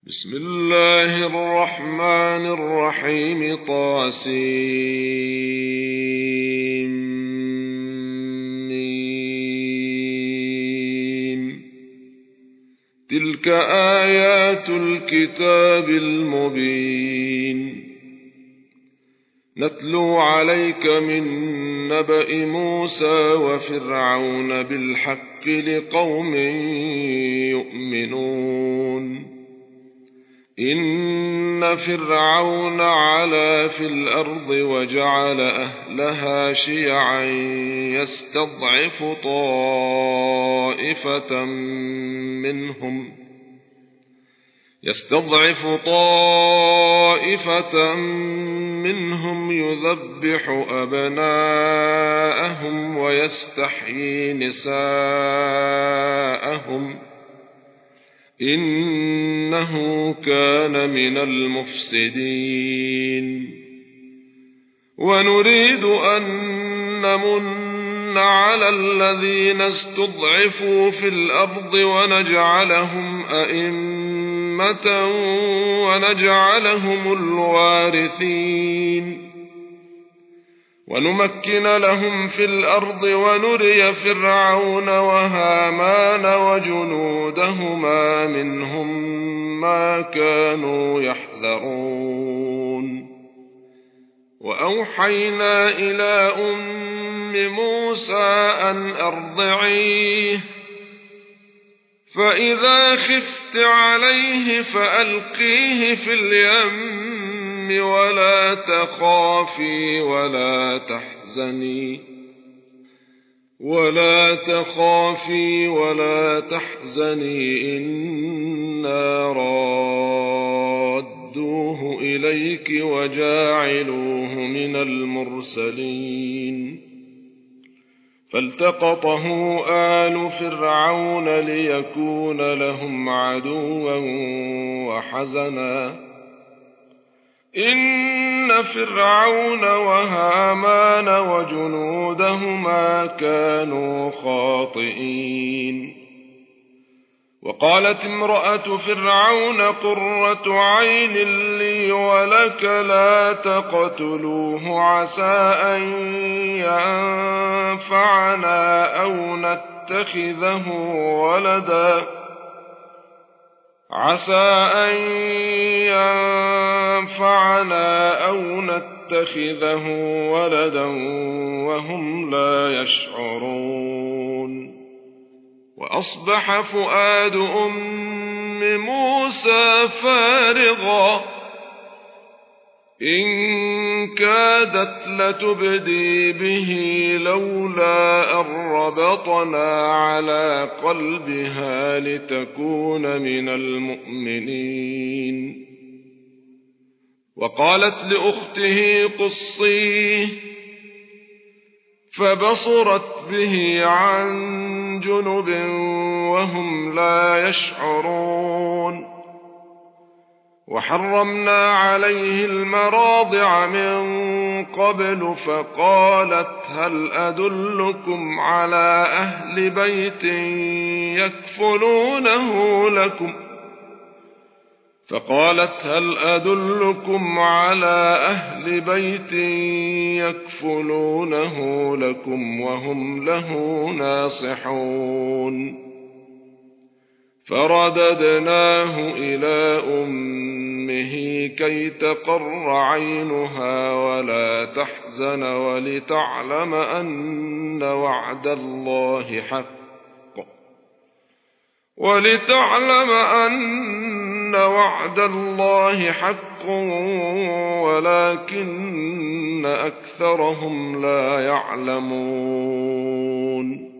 بسم الله الرحمن الرحيم طاسمين تلك آيات الكتاب المبين نتلو عليك من نبأ موسى وفرعون بالحق لقوم يؤمنون إن فرعون علا في الأرض وجعل أهلها شيعا يستضعف طائفة منهم يذبح أبناءهم ويستحيي نساءهم إنه كان من المفسدين ونريد أن نمن على الذين استضعفوا في الأرض ونجعلهم أئمة ونجعلهم الوارثين ونمكن لهم في الأرض ونري فرعون وهامان وجنودهما منهم ما كانوا يحذرون وأوحينا إلى أم موسى أن أرضعيه فإذا خفت عليه فألقيه في اليم ولا تخافي ولا تحزني إنا رادوه إليك وجاعلوه من المرسلين فالتقطه آل فرعون ليكون لهم عدوا وحزنا إن فرعون وهامان وجنودهما كانوا خاطئين وقالت امرأة فرعون قرة عين لي ولك لا تقتلوه عسى أن ينفعنا أو نتخذه ولدا وهم لا يشعرون وأصبح فؤاد أم موسى فارغا إن كادت لتبدي به لولا أن ربطنا على قلبها لتكون من المؤمنين وقالت لأخته قصيه فبصرت به عن جنب وهم لا يشعرون وحرمنا عليه المراضع من قبل فقالت هل أدلكم على أهل بيت يكفلونه لكم وهم له ناصحون فرددناه إلى أمه كي تقر عينها ولا تحزن ولتعلم أن وعد الله حق ولكن أكثرهم لا يعلمون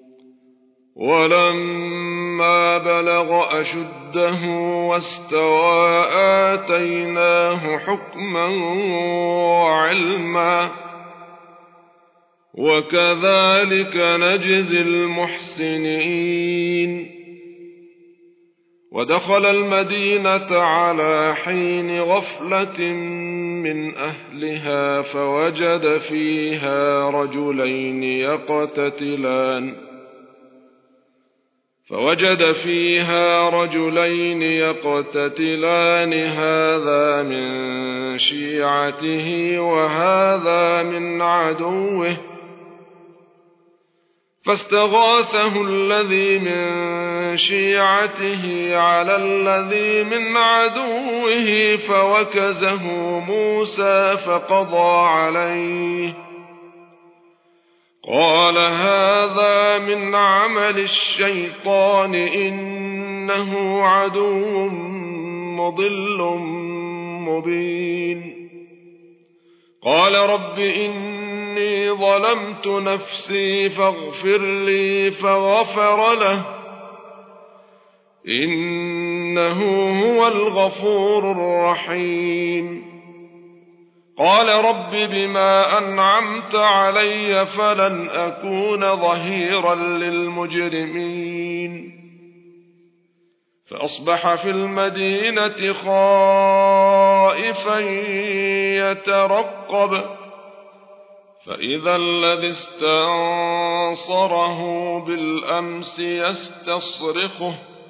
ولما بلغ أشده واستوى آتيناه حكما وعلما وكذلك نجزي المحسنين ودخل المدينة على حين غفلة من أهلها فوجد فيها رجلين يقتتلان فوجد فيها رجلين يقتتلان هذا من شيعته وهذا من عدوه فاستغاثه الذي من شيعته على الذي من عدوه فوكزه موسى فقضى عليه قال هذا من عمل الشيطان إنه عدو مضل مبين قال رب إني ظلمت نفسي فاغفر لي فغفر له إنه هو الغفور الرحيم قال رب بما أنعمت علي فلن أكون ظهيرا للمجرمين فأصبح في المدينة خائفا يترقب فإذا الذي استنصره بالأمس يستصرخه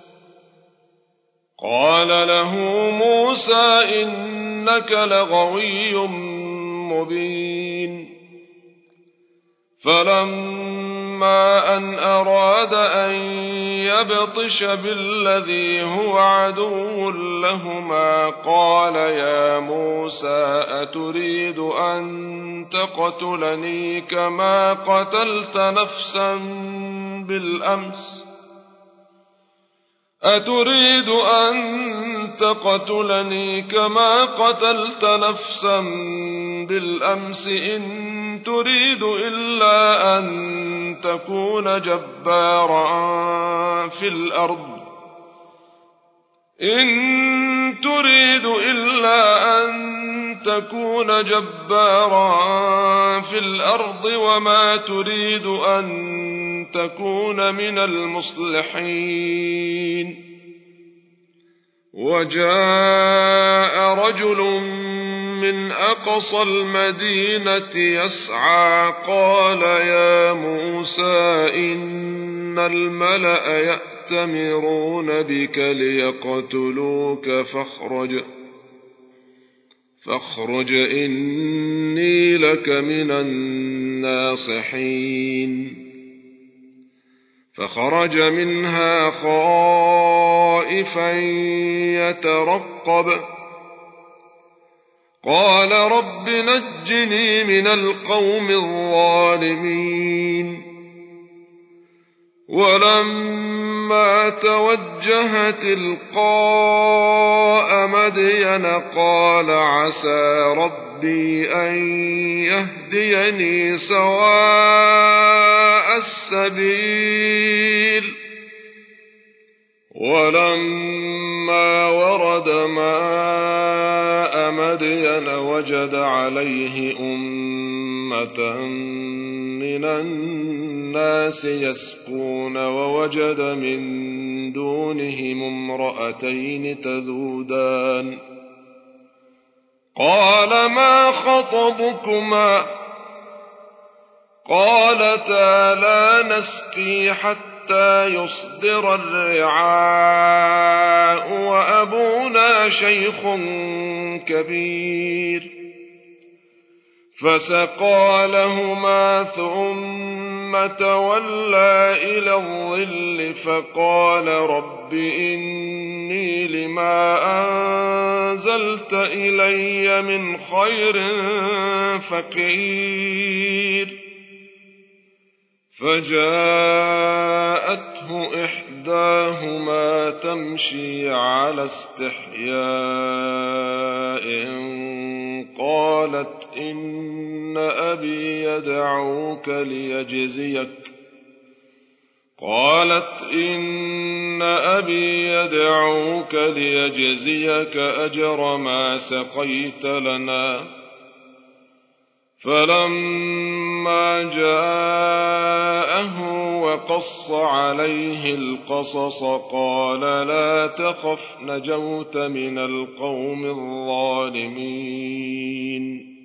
قال له موسى إنك لغوي مبين فلما أن أراد أن يبطش بالذي هو عدو لهما قال يا موسى أتريد أن تقتلني كما قتلت نفسا بالأمس أتريد أن تقتلني كما قتلت نفسا بالأمس إن تريد إلا أن تكون جبارا في الأرض إن تريد إلا أن تكون جبارا في الأرض وما تريد أن تكون من المصلحين وجاء رجل من أقصى المدينة يسعى قال يا موسى إن الملأ يأتمرون بك ليقتلوك فاخرج إني لك من الناصحين فخرج منها خائفا يترقب قال رب نجني من القوم الظالمين ولما توجه تلقاء مدين قال عسى ربي أن يهديني سواء السبيل ولما ورد ماء مدين وجد عليه أمة من الناس يسقون ووجد من دونهم امرأتين تذودان قال ما خطبكما قالتا لا نسقي حتى يصدر الرعاء وأبونا شيخ كبير فسقى لهما ثم تولى إلى الظل فقال رب إني لما أنزلت إلي من خير فقير فجاءته إحداهما تمشي على استحياء قالت إن أبي يدعوك ليجزيك أجر ما سقيت لنا فلما جاءه وقص عليه القصص قال لا تخف نجوت من القوم الظالمين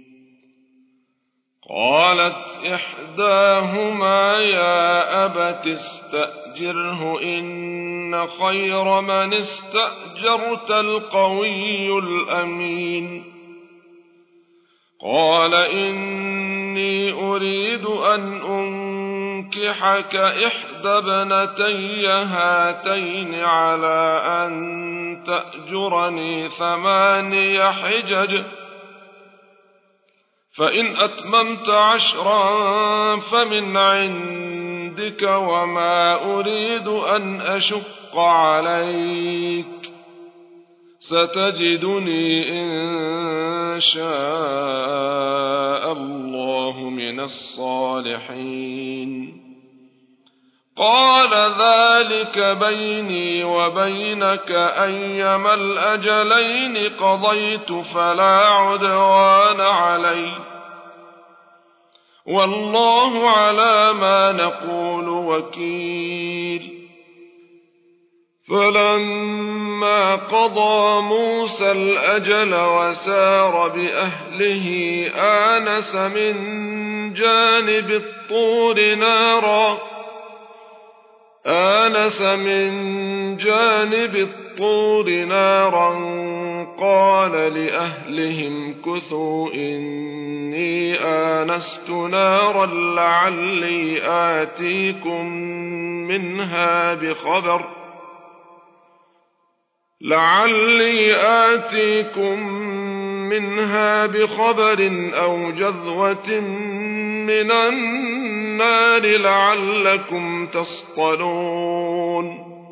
قالت إحداهما يا أبت استأجره استأجره إن خير من استأجرت القوي الأمين. قال إني أريد أن أنكحك إحدى ابنتي هاتين على أن تأجرني 8 حجج، فإن أتممت 10 فمن عندك، وما أريد أن أشق عليك، ستجدني إن شاء الله من الصالحين. قال ذلك بيني وبينك أيما الأجلين قضيت فلا عدوان علي، والله على ما نقول وكيل. فلما قضى موسى الأجل وسار بأهله آنس من جانب الطور نارا قال لأهلهم كثوا إني آنست نارا لعلي آتيكم منها بخبر أو جذوة من النار لعلكم تصطلون.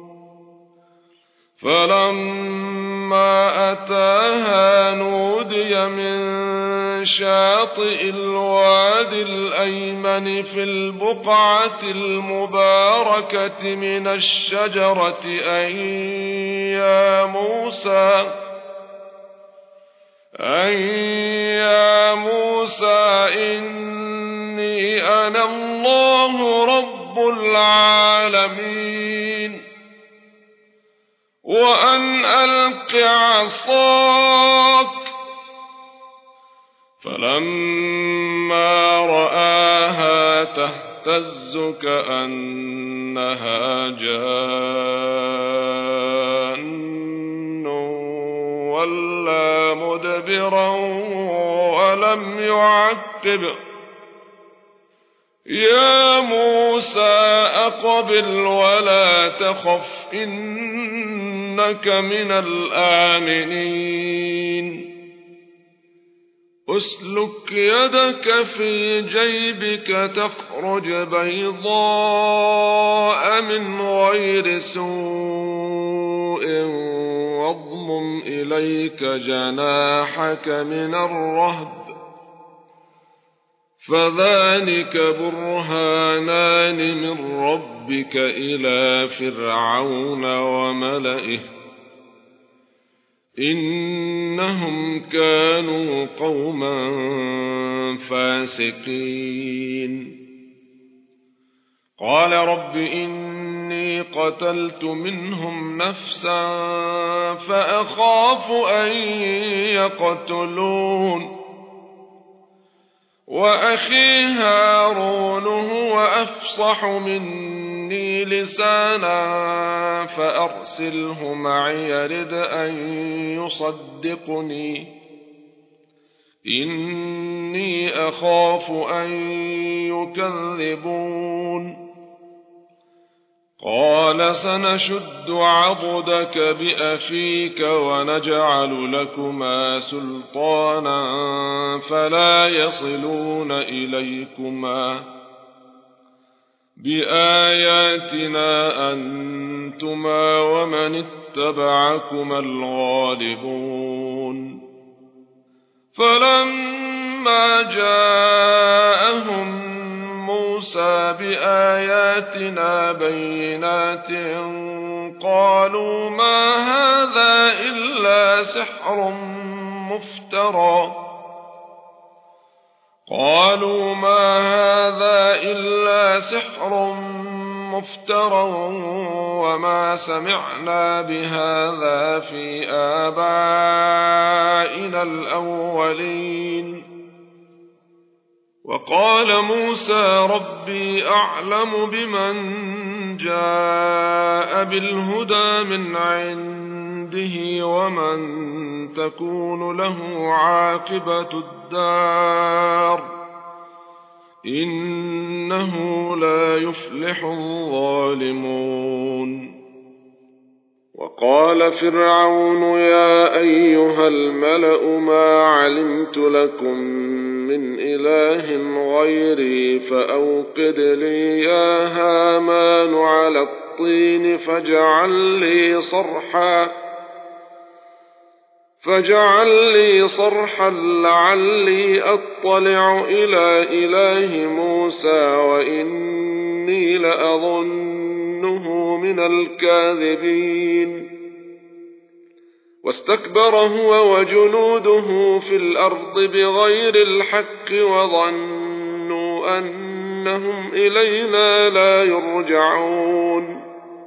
فلما أتاها نودي من شاطئ الوادي الأيمن في البقعة المباركة من الشجرة أن يا موسى إني أنا الله رب العالمين، وأن ألق عصاك. فلما رآها تهتز كأنها جان ولا مدبرا ولم يعقب. يا موسى أقبل ولا تخف إنك من الآمنين. أسلك يدك في جيبك تخرج بيضاء من غير سوء واضمم إليك جناحك من الرهب، فذلك برهانان من ربك إلى فرعون وملئه إنهم كانوا قوما فاسقين. قال رب إني قتلت منهم نفسا فأخاف أن يقتلون، وأخي هارون هو أفصح مني لسانا فأرسله معي يرد أن يصدقني إني أخاف أن يكذبون. قال سنشد عضدك بأخيك ونجعل لكما سلطانا فلا يصلون إليكما بآياتنا أنتما ومن اتبعكما الغالبون. فلما جاءهم موسى بآياتنا بينات قالوا ما هذا إلا سحر مفترى وما سمعنا بهذا في آبائنا الأولين. وقال موسى ربي أعلم بمن جاء بالهدى من عنده ومن تكون له عاقبة الدار إنه لا يفلح الظالمون. وقال فرعون يا أيها الملأ ما علمت لكم من إله غيري فأوقد لي يا هامان على الطين فاجعل لي صرحا لعلي أطلع إلى إله موسى وإني لأظنه من الكاذبين. واستكبر هو وجنوده في الأرض بغير الحق وظنوا أنهم إلينا لا يرجعون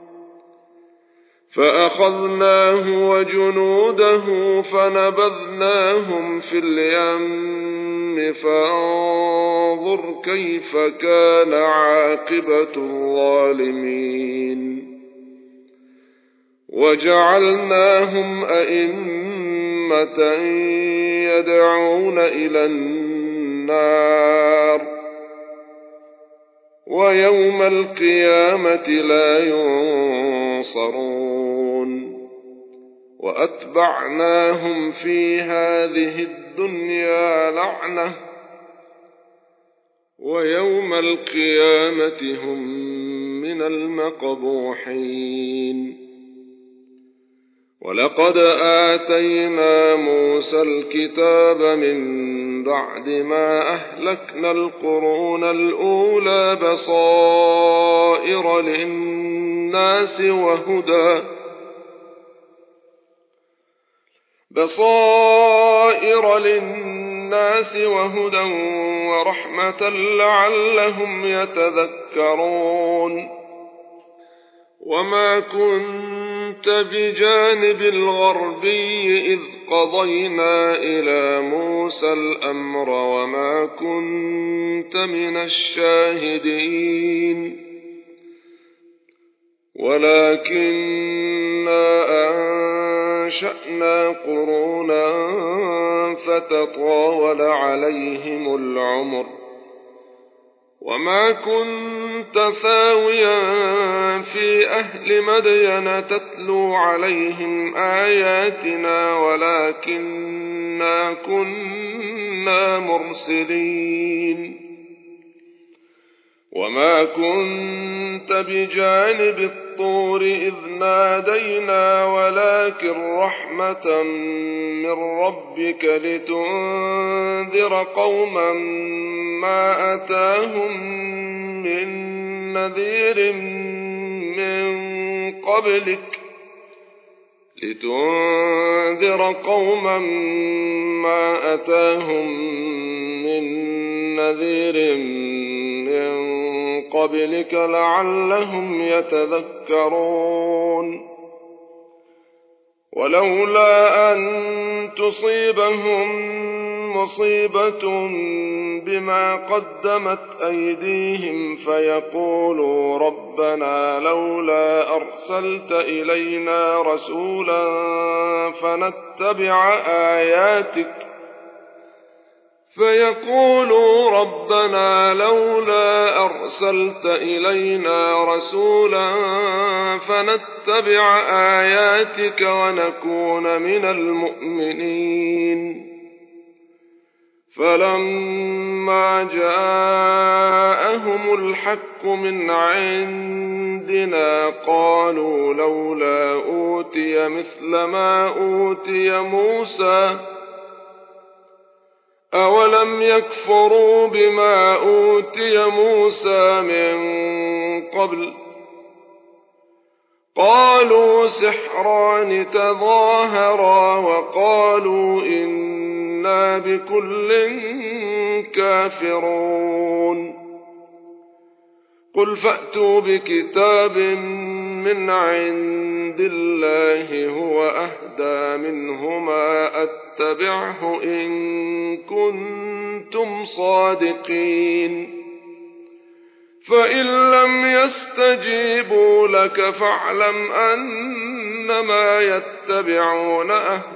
فأخذناه وجنوده فنبذناهم في اليم فانظر كيف كان عاقبة الظالمين. وجعلناهم أئمة يدعون إلى النار ويوم القيامة لا ينصرون. وأتبعناهم في هذه الدنيا لعنة ويوم القيامة هم من المقبوحين. ولقد آتينا موسى الكتاب من بعد ما أهلكنا القرون الأولى بصائر للناس وهدى ورحمة لعلهم يتذكرون. وما كنت بجانب الغربي إذ قضينا إلى موسى الأمر وما كنت من الشاهدين ولكننا أنشأنا قرونا فتطاول عليهم العمر وما كنت ثاويا في أهل مدين تتلو عليهم آياتنا ولكننا كنا مرسلين. وما كنت بجانب الطور إذ نادينا ولكن رحمة من ربك لتنذر قوما ما أتاهم من نذير من قبلك لعلهم يتذكرون. ولولا أن تصيبهم مصيبة بما قدمت أيديهم فيقولوا ربنا لولا أرسلت إلينا رسولا فنتبع آياتك ونكون من المؤمنين. فلما جاءهم الحق من عندنا قالوا لولا أوتي مثل ما أوتي موسى أولم يكفروا بما أوتي موسى من قبل قالوا سحران تظاهرا وقالوا إنا بكل كافرون. قل فأتوا بكتاب من عند الله هو أهدى منهما أتبعه إن كنتم صادقين. فإن لم يستجيبوا لك فاعلم أنما يتبعون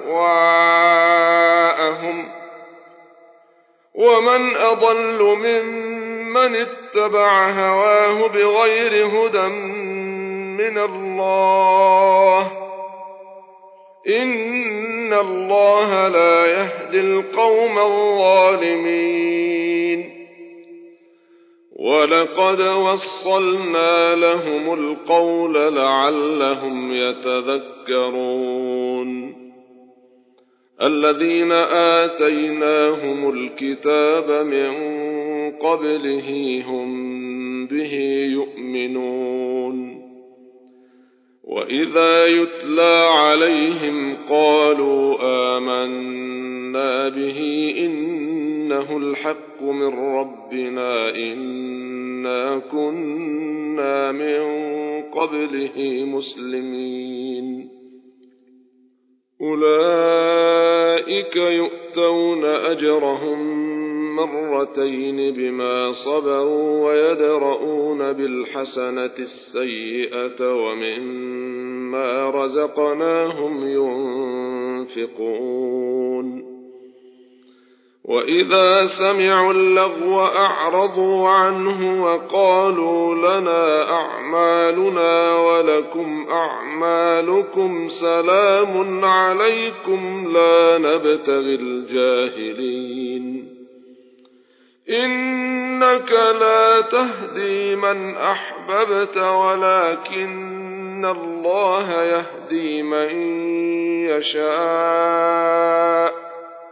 أهواءهم ومن أضل ممن اتبع هواه بغير هدى من الله إن الله لا يهدي القوم الظالمين ولقد وصلنا لهم القول لعلهم يتذكرون الذين آتيناهم الكتاب من قبله هم به يؤمنون وإذا يتلى عليهم قالوا آمنا به إنه الحق من ربنا إنا كنا من قبله مسلمين أولئك يؤتون أجرهم مرتين بما صبروا ويدرؤون بالحسنة السيئة ومما رزقناهم ينفقون وإذا سمعوا اللغو أعرضوا عنه وقالوا لنا أعمالنا ولكم أعمالكم سلام عليكم لا نبتغي الجاهلين إنك لا تهدي من أحببت ولكن الله يهدي من يشاء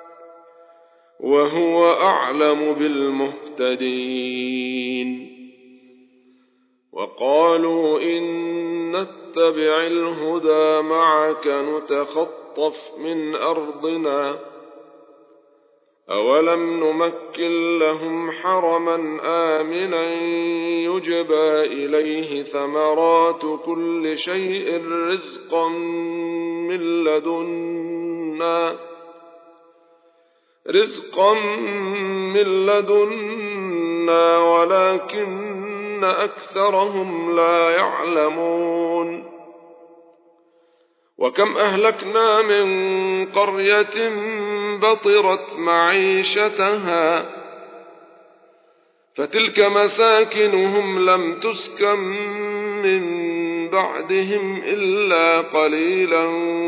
وهو أعلم بالمهتدين وقالوا إن نتبع الهدى معك نتخطف من أرضنا أولم نمكن لهم حرما آمنا يجبى إليه ثمرات كل شيء رزقا من لدنا ولكن أكثرهم لا يعلمون وكم أهلكنا من قرية بطرت معيشتها فتلك مساكنهم لم تسكن من بعدهم إلا قليلا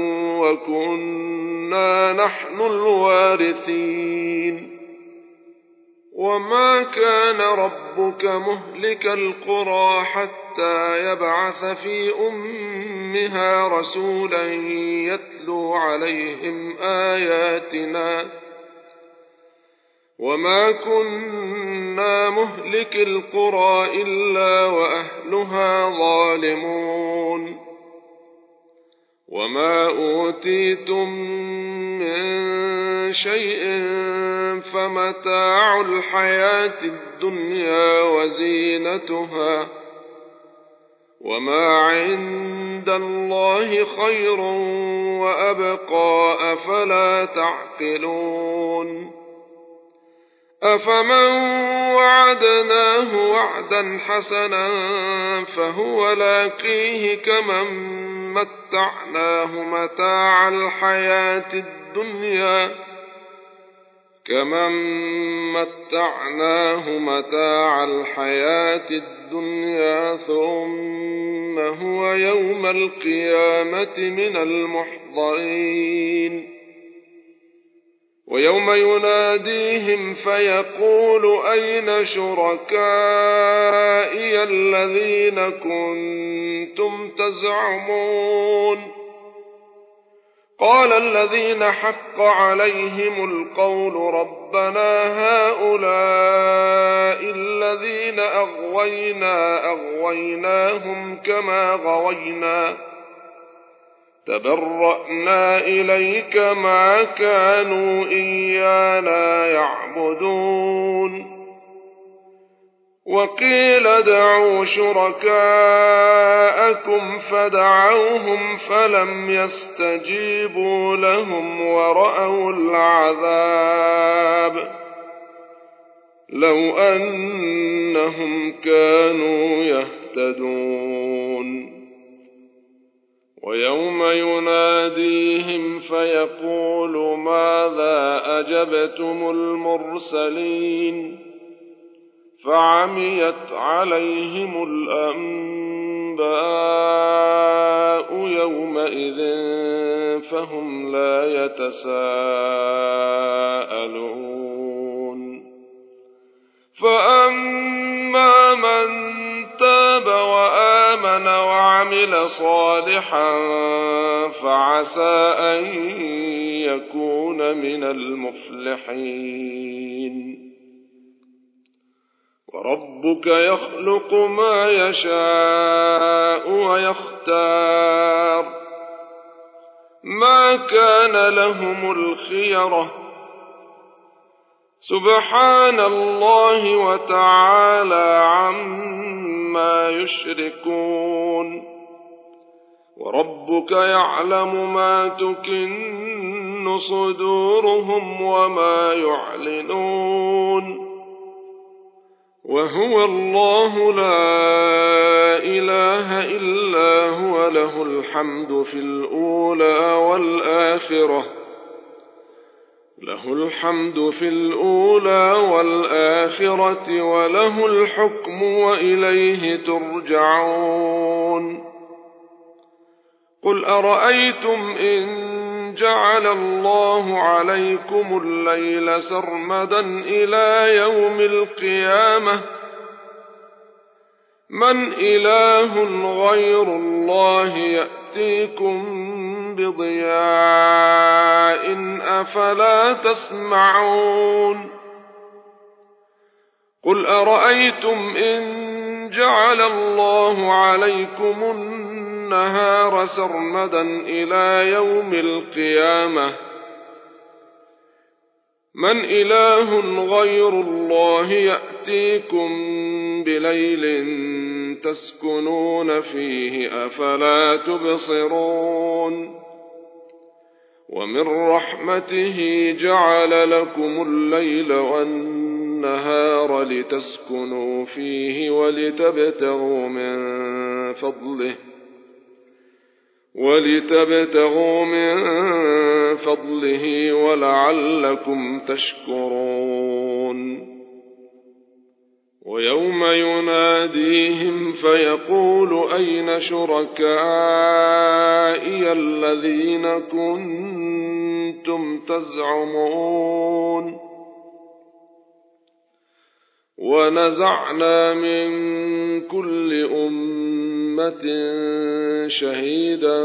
وكنا نحن الوارثين وما كان ربك مهلك القرى حتى يبعث في أمها رسولا يتلو عليهم آياتنا وما كنا مهلك القرى إلا وأهلها ظالمون وما أوتيتم من شيء فمتاع الحياة الدنيا وزينتها وما عند الله خير وأبقى أفلا تعقلون أفمن وعدناه وعدا حسنا فهو لاقيه كمن متعناه متاع الحياة الدنيا ثم هو يوم القيامة من المحضرين ويوم يناديهم فيقول أين شركائي الذين كنتم تزعمون قال الذين حق عليهم القول ربنا هؤلاء الذين أغويناهم كما غوينا تبرأنا إليك ما كانوا إيانا يعبدون وقيل ادعوا شركاءكم فدعوهم فلم يستجيبوا لهم ورأوا العذاب لو أنهم كانوا يهتدون. ويوم يناديهم فيقول ماذا أجبتم المرسلين فعميت عليهم الأنباء يومئذ فهم لا يتساءلون. فأما من تاب وآمن وعمل صالحا فعسى أن يكون من المفلحين. وربك يخلق ما يشاء ويختار ما كان لهم الخيرة سبحان الله وتعالى عما يشركون. وربك يعلم ما تكن صدورهم وما يعلنون. وهو الله لا إله إلا هو له الحمد في الأولى والآخرة وله الحكم وإليه ترجعون. قل أرأيتم إن جعل الله عليكم الليل سرمدا إلى يوم القيامة من إله غير الله يأتيكم بضياء أفلا تسمعون. قل أرأيتم إن جعل الله عليكم النهار سرمدا إلى يوم القيامة من إله غير الله يأتيكم بليل تسكنون فيه أفلا تبصرون. ومن رحمته جعل لكم الليل والنهار لتسكنوا فيه ولتبتغوا من فضله ولعلكم تشكرون. ويوم يناديهم فيقول أين شركائي الذين كنتم تزعمون. ونزعنا من كل أمة شهيدا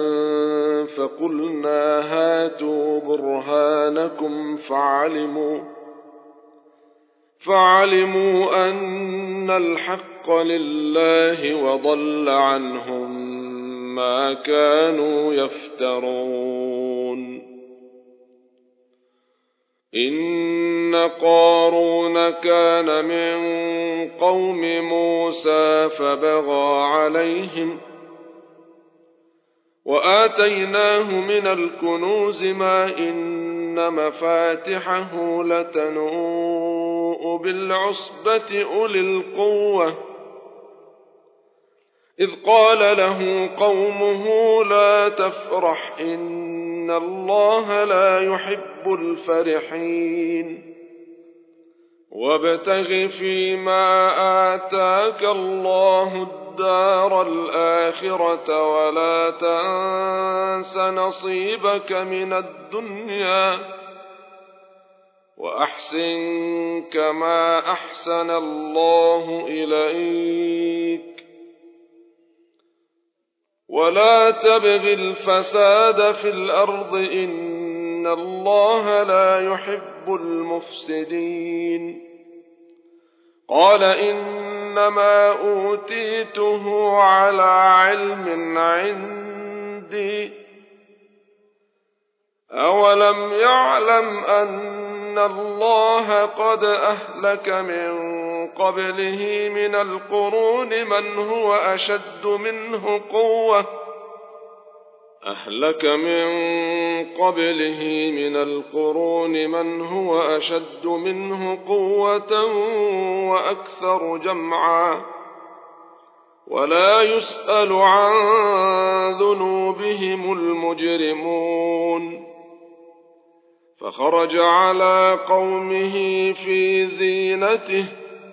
فقلنا هاتوا برهانكم فعلموا أن الحق لله وضل عنهم ما كانوا يفترون. إن قارون كان من قوم موسى فبغى عليهم وآتيناه من الكنوز ما إن مفاتحه لتنوء بالعصبة أولي القوة إذ قال له قومه لا تفرح إن الله لا يحب الفرحين. وابتغ فيما آتاك الله الدار الآخرة ولا تنس نصيبك من الدنيا وأحسن كما أحسن الله إليك ولا تبغ الفساد في الأرض إن الله لا يحب المفسدين. قال إنما أوتيته على علم عندي أولم يعلم أن الله قد أهلك من قبله من القرون من هو أشد منه قوة أهلك من قبله من القرون من هو أشد منه قوة وأكثر جمعا ولا يسأل عن ذنوبهم المجرمون فخرج على قومه في زينته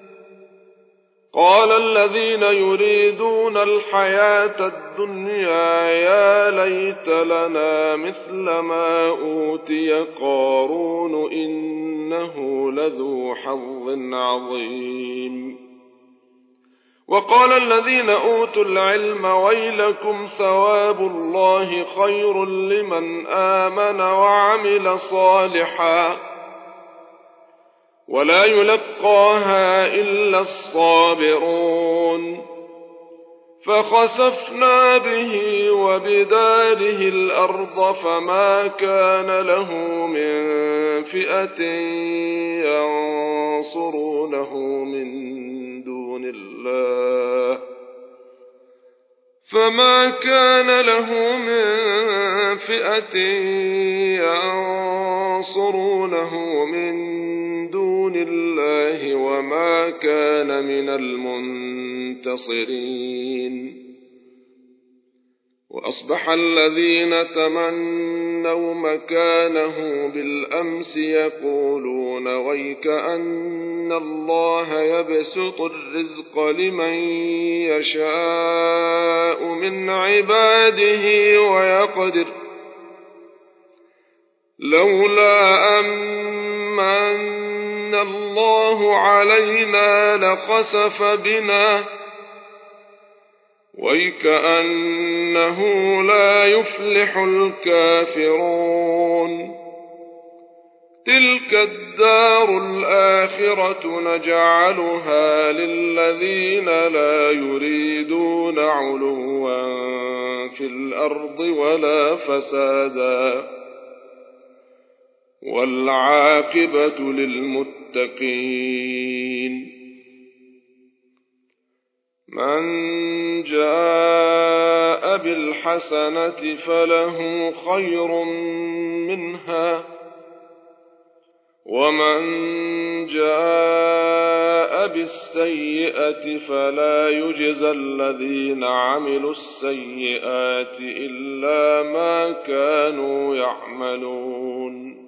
قال الذين يريدون الحياة الدنيا يا ليت لنا مثل ما أوتي قارون إنه لذو حظ عظيم وقال الذين أوتوا العلم ويلكم ثواب الله خير لمن آمن وعمل صالحا ولا يلقاها إلا الصابرون فخسفنا به وبداره الأرض فما كان له من فئة ينصرونه من دون الله وما كان من المنتصرين وأصبح الذين تمنوا مكانه بالأمس يقولون ويك أن الله يبسط الرزق لمن يشاء من عباده ويقدر لولا أمن الله علينا لخسف بنا ويكأنه لا يفلح الكافرون تلك الدار الآخرة نجعلها للذين لا يريدون علوا في الأرض ولا فسادا والعاقبة للمتقين من جاء بالحسنة فله خير منها ومن جاء بالسيئة فلا يجزى الذين عملوا السيئات إلا ما كانوا يعملون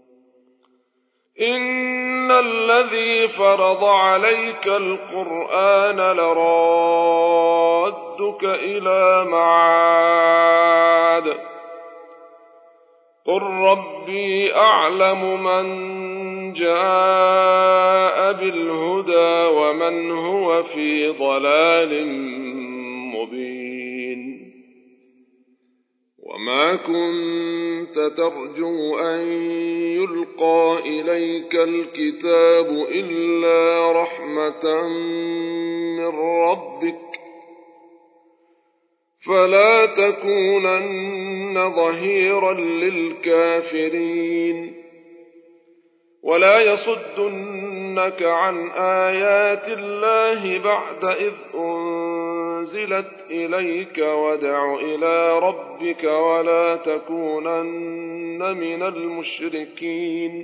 إن الذي فرض عليك القرآن لرادك إلى معاد قل ربي أعلم من جاء بالهدى ومن هو في ضلال مبين وما كنت ترجو أن يلقى إليك الكتاب إلا رحمة من ربك فلا تكونن ظهيرا للكافرين ولا يصدنك عن آيات الله بعد إذ أنزلت إليك وادع إلى ربك ولا تكونن من المشركين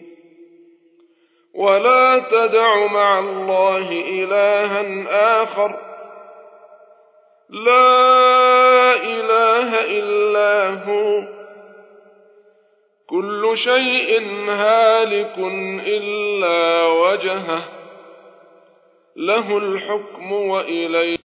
ولا تدع مع الله إلها آخر لا إله إلا هو كل شيء هالك إلا وجهه له الحكم وإليه